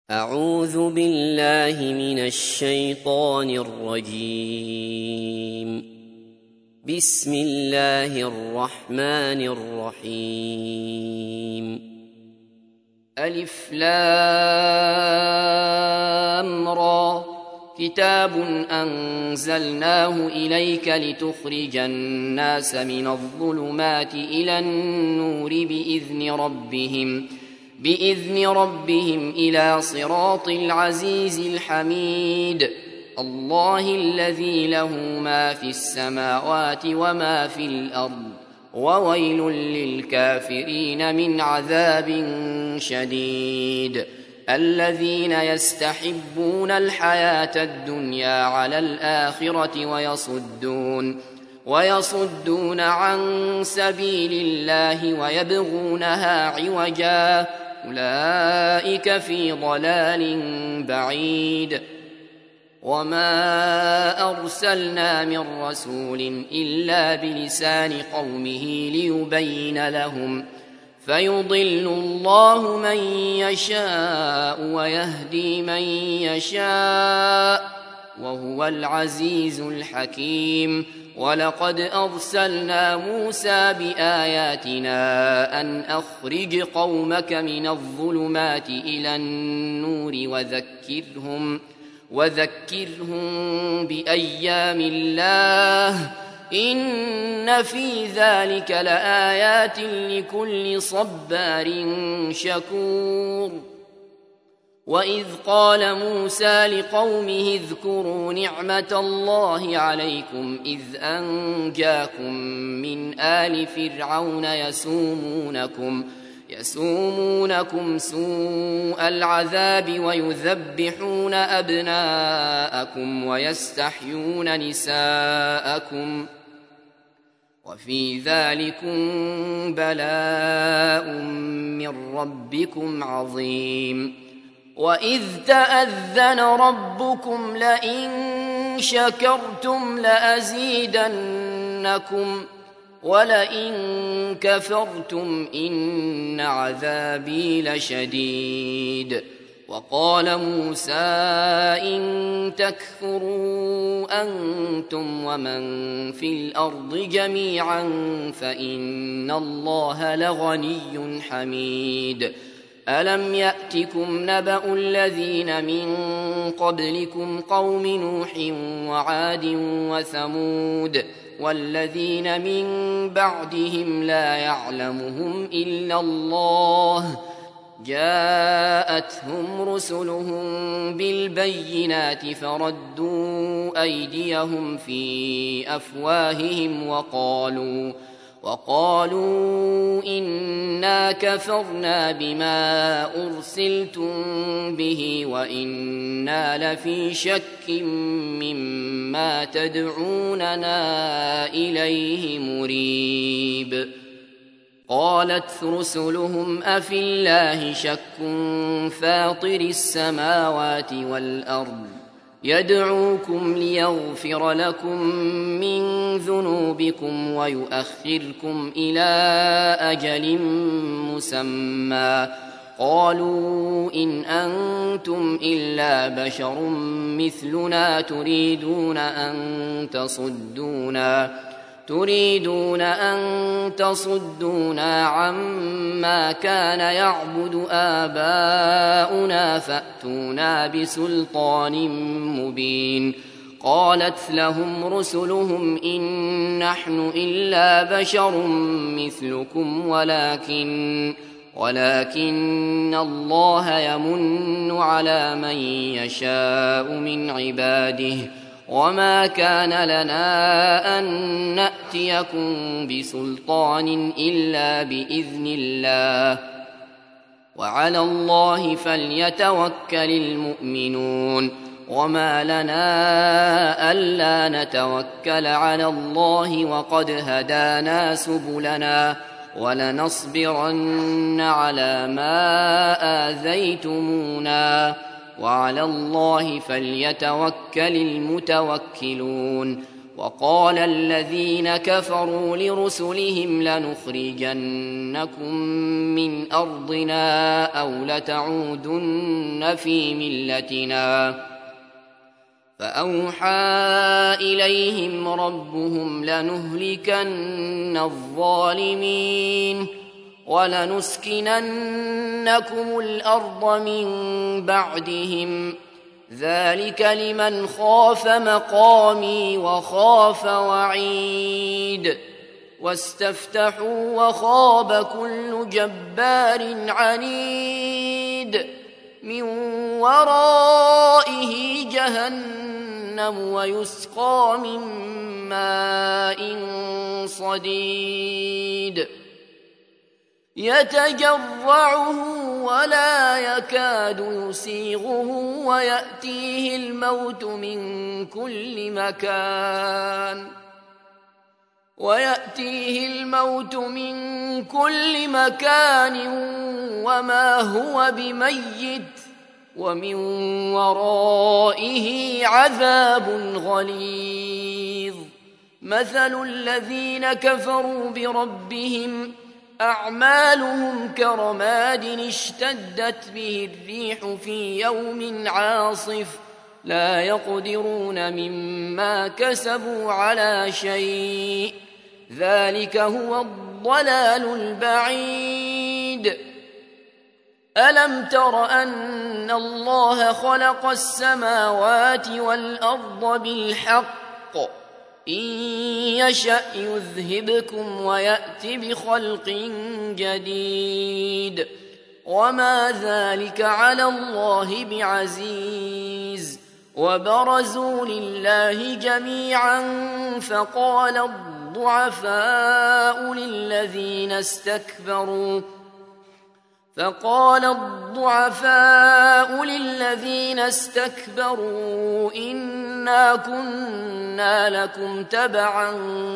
أعوذ بالله من الشيطان الرجيم. بسم الله الرحمن الرحيم. ألف لام را كتاب أنزلناه إليك لتخرج الناس من الظلمات إلى النور بإذن ربهم إلى صراط العزيز الحميد. الله الذي له ما في السماوات وما في الأرض وويل للكافرين من عذاب شديد. الذين يستحبون الحياة الدنيا على الآخرة ويصدون عن سبيل الله ويبغونها عوجا أولئك في ضلال بعيد. وما أرسلنا من رسول إلا بلسان قومه ليبين لهم فيضل الله من يشاء ويهدي من يشاء وهو العزيز الحكيم. ولقد أرسلنا موسى بآياتنا أن أخرج قومك من الظلمات إلى النور وذكرهم بأيام الله إن في ذلك لآيات لكل صبار شكور. وإذ قال موسى لقومه اذكروا نعمة الله عليكم إذ أنجاكم من آل فرعون يسومونكم سوء العذاب ويذبحون أبناءكم ويستحيون نساءكم وفي ذلكم بلاء من ربكم عظيم. وإذ تأذن ربكم لئن شكرتم لأزيدنكم ولئن كفرتم إن عذابي لشديد. وقال موسى إن تكفروا أنتم ومن في الأرض جميعا فإن الله لغني حميد. ألم يأتكم نبأ الذين من قبلكم قوم نوح وعاد وثمود والذين من بعدهم لا يعلمهم إلا الله جاءتهم رسلهم بالبينات فردوا أيديهم في أفواههم وقالوا إنا كفرنا بما أرسلتم به وإنا لفي شك مما تدعوننا إليه مريب. قالت رسلهم أفي الله شك فاطر السماوات والأرض يدعوكم ليغفر لكم من ذنوبكم ويؤخركم إلى أجل مسمى قالوا إن أنتم إلا بشر مثلنا تريدون أن تصدونا عما كان يعبد آباؤنا فأتونا بسلطان مبين. قالت لهم رسلهم إن نحن إلا بشر مثلكم ولكن الله يمن على من يشاء من عباده وما كان لنا أن نأتيكم بسلطان إلا بإذن الله وعلى الله فليتوكل المؤمنون. وما لنا ألا نتوكل على الله وقد هدانا سبلنا ولنصبرن على ما آذيتمونا وعلى الله فليتوكل المتوكلون. وقال الذين كفروا لرسلهم لنخرجنكم من أرضنا أو لتعودن في ملتنا فأوحى إليهم ربهم لنهلكن الظالمين ولنسكننكم الأرض من بعدهم ذلك لمن خاف مقامي وخاف وعيد واستفتحوا وخاب كل جبار عنيد من ورائه جهنم ويسقى من ماء صديد يتجرعه ولا يكاد يسيغه ويأتيه الموت من كل مكان وما هو بميت ومن ورائه عذاب غليظ مثل الذين كفروا بربهم أعمالهم كرماد اشتدت به الريح في يوم عاصف لا يقدرون مما كسبوا على شيء ذلك هو الضلال البعيد ألم تر أن الله خلق السماوات والأرض بالحق إن يشأ يذهبكم ويأت بخلق جديد وما ذلك على الله بعزيز وبرزوا لله جميعا فقال الضعفاء للذين استكبروا إنا كنا لكم تبعا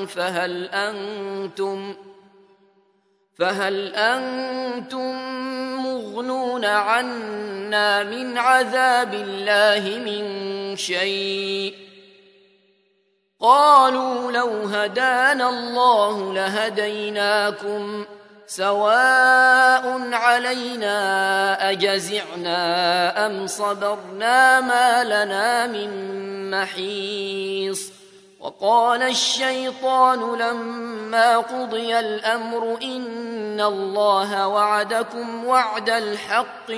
فهل أنتم مغنون عنا من عذاب الله من شيء قالوا لو هدانا الله لهديناكم سواء علينا أجزعنا أم صبرنا ما لنا من محيص وقال الشيطان لما قضي الأمر إن الله وعدكم وعد الحق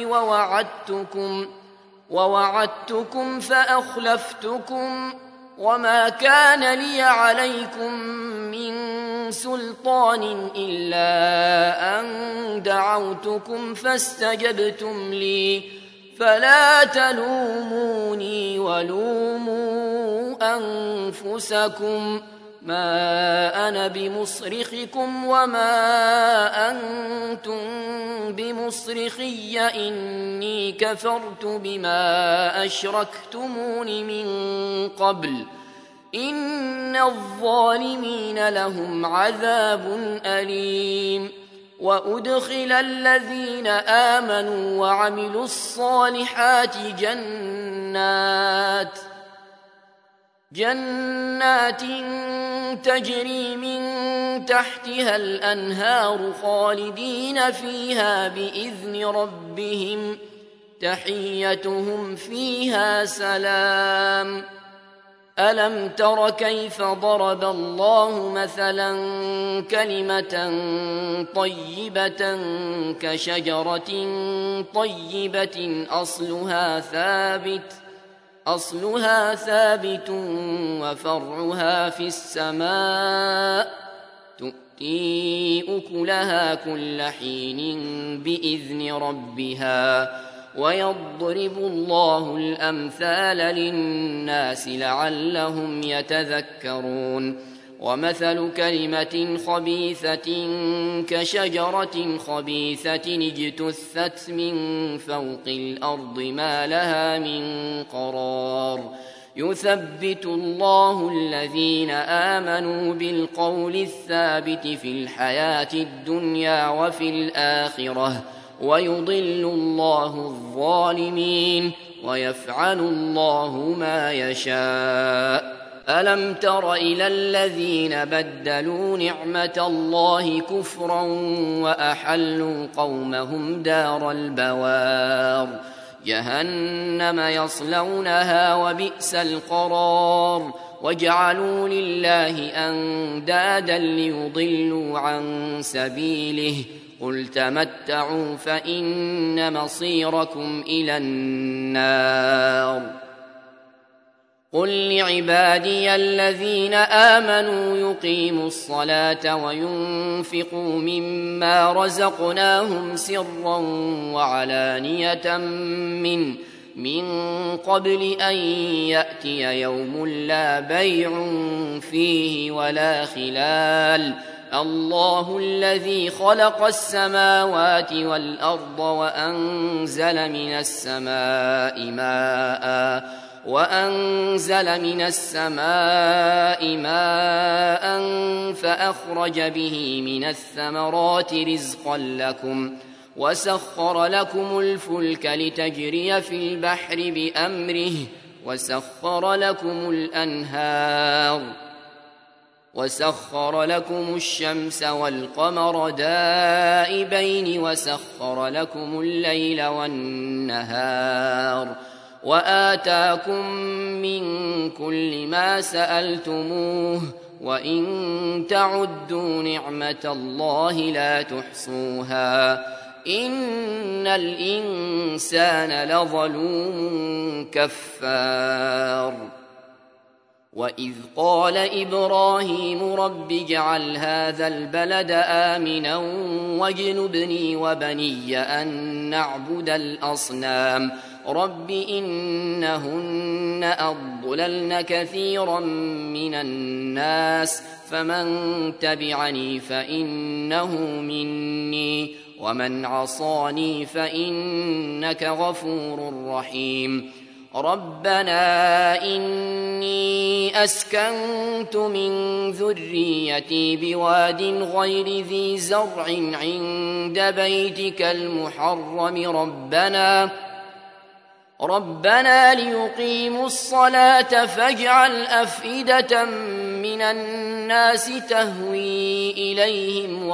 ووعدتكم فأخلفتكم وما كان لي عليكم من سلطان إلا أن دعوتكم فاستجبتم لي فلا تلوموني ولوموا أنفسكم ما أنا بمصرخكم وما أنتم بمصرخي إني كفرت بما أشركتمون من قبل إن الظالمين لهم عذاب أليم وأدخل الذين آمنوا وعملوا الصالحات جنات تجري من تحتها الأنهار خالدين فيها بإذن ربهم تحيتهم فيها سلام ألم تر كيف ضرب الله مثلا كلمة طيبة كشجرة طيبة أصلها ثابت وفرعها في السماء تؤتي أكلها كل حين بإذن ربها ويضرب الله الأمثال للناس لعلهم يتذكرون ومثل كلمة خبيثة كشجرة خبيثة اجتثت من فوق الأرض ما لها من قرار يثبت الله الذين آمنوا بالقول الثابت في الحياة الدنيا وفي الآخرة ويضل الله الظالمين ويفعل الله ما يشاء ألم تر إلى الذين بدلوا نعمة الله كفرا وأحلوا قومهم دار البوار جهنم يصلونها وبئس القرار وجعلوا لله أندادا ليضلوا عن سبيله قل تمتعوا فإن مصيركم إلى النار قل لعبادي الذين آمنوا يقيموا الصلاة وينفقوا مما رزقناهم سرا وعلانية من قبل أن يأتي يوم لا بيع فيه ولا خلال الله الذي خلق السماوات والأرض وأنزل من السماء ماء فأخرج به من الثمرات رزقا لكم وسخر لكم الفلك لتجري في البحر بأمره وسخر لكم الأنهار وسخر لكم الشمس والقمر دائبين وسخر لكم الليل والنهار وآتاكم من كل ما سألتموه وإن تعدوا نعمة الله لا تحصوها إن الإنسان لظلوم كفار وإذ قال إبراهيم رب اجعل هذا البلد آمنا واجنبني وبني أن نعبد الأصنام رب إنهن أضللن كثيرا من الناس فمن تبعني فإنه مني ومن عصاني فإنك غفور رحيم ربنا إني أسكنت من ذريتي بواد غير ذي زرع عند بيتك المحرم ربنا ليقيموا الصلاة فاجعل أفئدة من الناس تهوي إليهم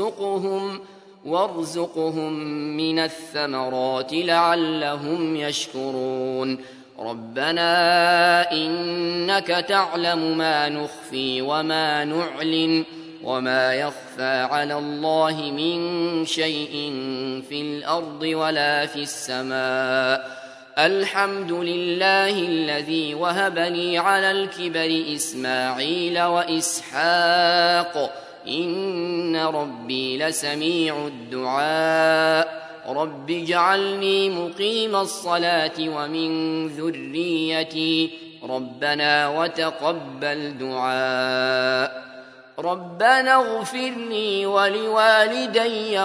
وارزقهم من الثمرات لعلهم يشكرون ربنا إنك تعلم ما نخفي وما نعلن وما يخفى على الله من شيء في الأرض ولا في السماء الحمد لله الذي وهبني على الكبر إسماعيل وإسحاق إن ربي لسميع الدعاء رب اجعلني مقيم الصلاة ومن ذريتي ربنا وتقبل دعاء ربنا اغفر لي ولوالدي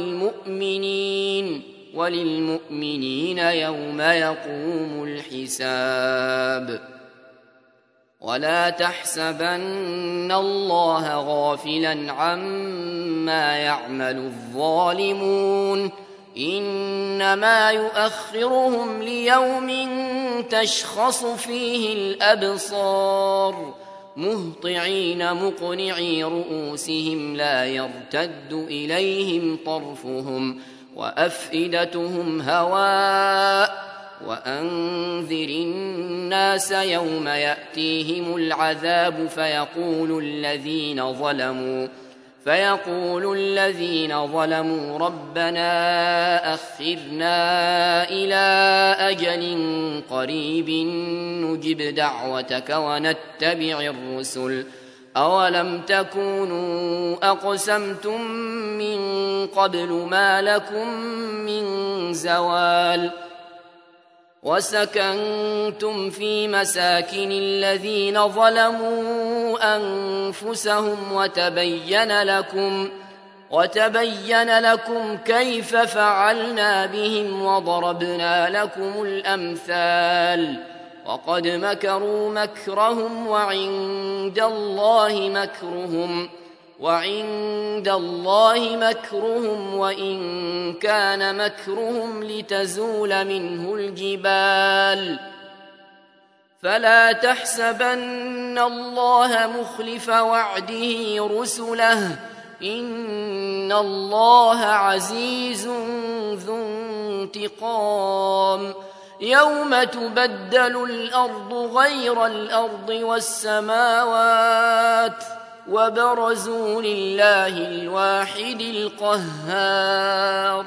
وللمؤمنين يوم يقوم الحساب ولا تحسبن الله غافلا عما يعمل الظالمون إنما يؤخرهم ليوم تشخص فيه الأبصار مهطعين مقنعي رؤوسهم لا يرتد إليهم طرفهم وأفئدتهم هواء وأنذر الناس يوم يأتيهم العذاب فيقول الذين ظلموا ربنا أخرنا إلى أجل قريب نجب دعوتك ونتبع الرسل أولم تكونوا أقسمتم من قبل ما لكم من زوال وسكنتم في مساكن الذين ظلموا أنفسهم وتبين لكم كيف فعلنا بهم وضربنا لكم الأمثال وقد مكروا مكرهم وعند الله مكرهم وإن كان مكرهم لتزول منه الجبال فلا تحسبن الله مخلف وعده رسله إن الله عزيز ذو انتقام يوم تبدل الأرض غير الأرض والسماوات وبرزوا لله الواحد القهار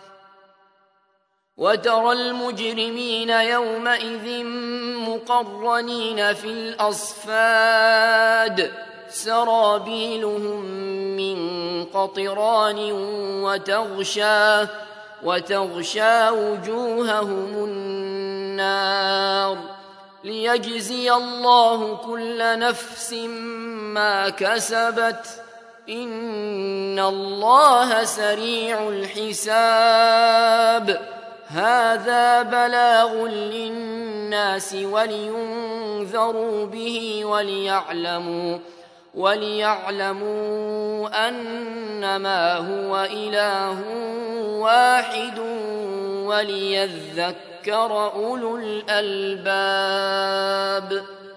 وترى المجرمين يومئذ مقرنين في الأصفاد سرابيلهم من قطران وتغشى وجوههم النار ليجزي الله كل نفس ما كسبت إن الله سريع الحساب هذا بلاغ للناس ولينذروا به وليعلموا أنما هو إله واحد وليذكر أولو الألباب